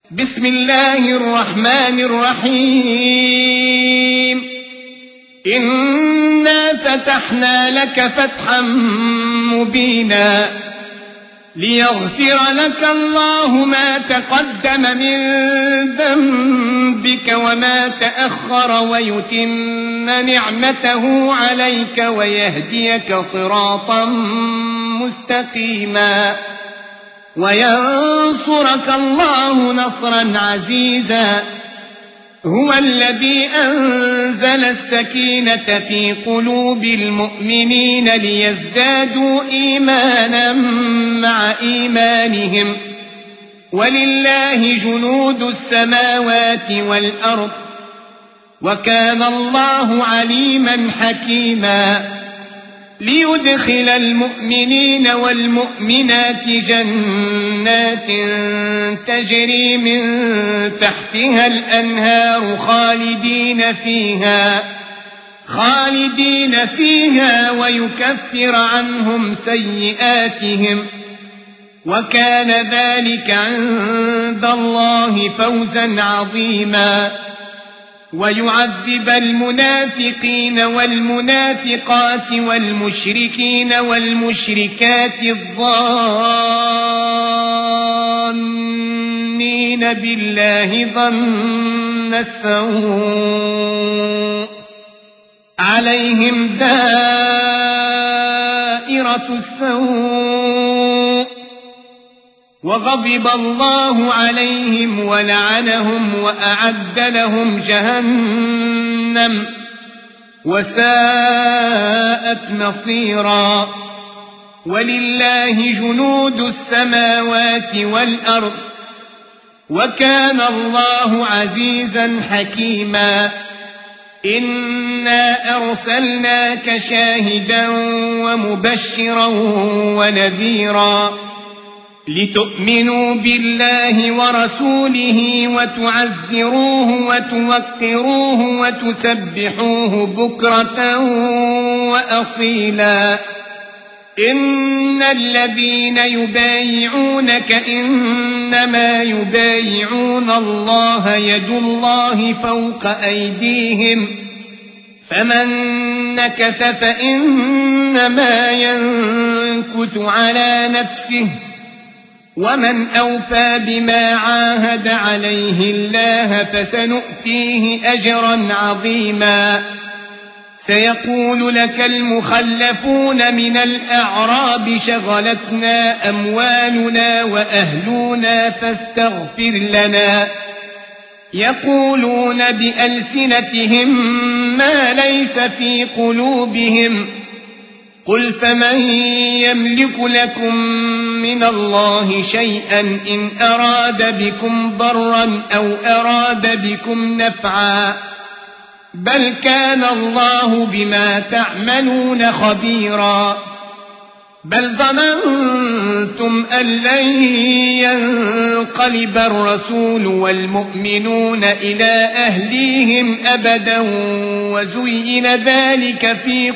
بسم الله الرحمن الرحيم. إنا فتحنا لك فتحا مبينا ليغفر لك الله ما تقدم من ذنبك وما تأخر ويتم نعمته عليك ويهديك صراطا مستقيما وينصرك الله نصرا عزيزا. هو الذي أنزل السكينة في قلوب المؤمنين ليزدادوا إيمانا مع إيمانهم ولله جنود السماوات والأرض وكان الله عليما حكيما. ليدخل المؤمنين والمؤمنات جنات تجري من تحتها الأنهار خالدين فيها ويكفر عنهم سيئاتهم وكان ذلك عند الله فوزا عظيما. ويعذب المنافقين والمنافقات والمشركين والمشركات الظانين بالله ظن السوء عليهم دائرة السوء وغضب الله عليهم ولعنهم وأعد لهم جهنم وساءت مصيرا. ولله جنود السماوات والأرض وكان الله عزيزا حكيما. إنا أرسلناك شاهدا ومبشرا ونذيرا لتؤمنوا بالله ورسوله وتعزروه وتوقروه وتسبحوه بكرة وأصيلا. إن الذين يبايعونك إنما يبايعون الله يد الله فوق أيديهم فمن نكث فإنما ينكث على نفسه ومن أوفى بما عاهد عليه الله فسنؤتيه أجرا عظيما. سيقول لك المخلفون من الأعراب شغلتنا أموالنا وأهلنا فاستغفر لنا. يقولون بألسنتهم ما ليس في قلوبهم قل فمن يملك لكم من الله شيئا إن أراد بكم ضرا أو أراد بكم نفعا بل كان الله بما تعملون خبيرا. بل ظننتم أن لن ينقلب الرسول والمؤمنون إلى أهليهم أبدا وزين ذلك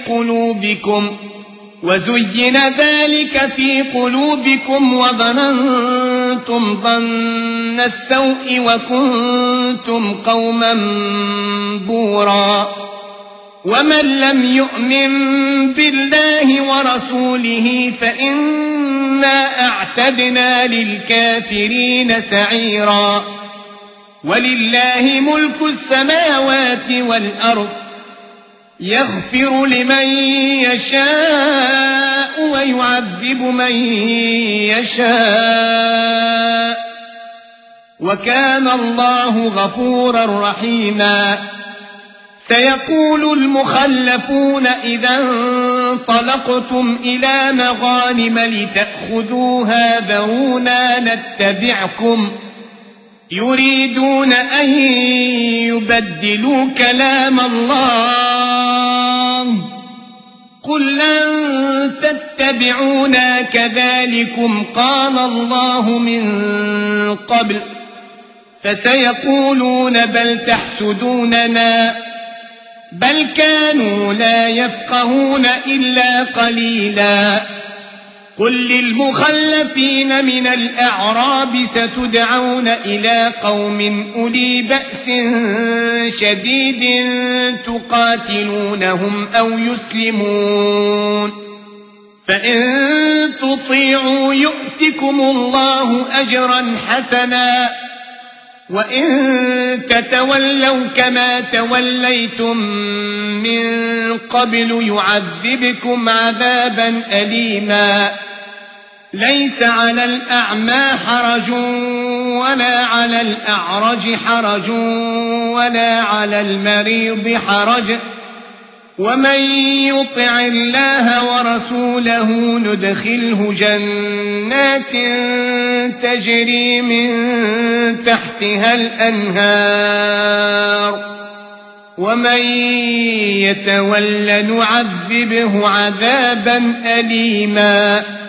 في قلوبكم وظننتم ظن السوء وكنتم قوما بورا. ومن لم يؤمن بالله ورسوله فإنا أعتدنا للكافرين سعيرا. ولله ملك السماوات والأرض يغفر لمن يشاء ويعذب من يشاء وكان الله غفورا رحيما. سيقول المخلفون إذا انطلقتم إلى مغانم لتأخذوها ذرونا نتبعكم يريدون أن يبدلوا كلام الله قل لن تتبعونا كذلكم قال الله من قبل فسيقولون بل تحسدوننا بل كانوا لا يفقهون إلا قليلا. قل للمخلفين من الأعراب ستدعون إلى قوم أولي بأس شديد تقاتلونهم أو يسلمون فإن تطيعوا يؤتكم الله أجرا حسنا وإن تتولوا كما توليتم من قبل يعذبكم عذابا أليما ليس على الأعمى حرج ولا على الأعرج حرج ولا على المريض حرج ومن يطع الله ورسوله ندخله جنات تجري من تحتها الأنهار ومن يتول نعذبه عذابا أليما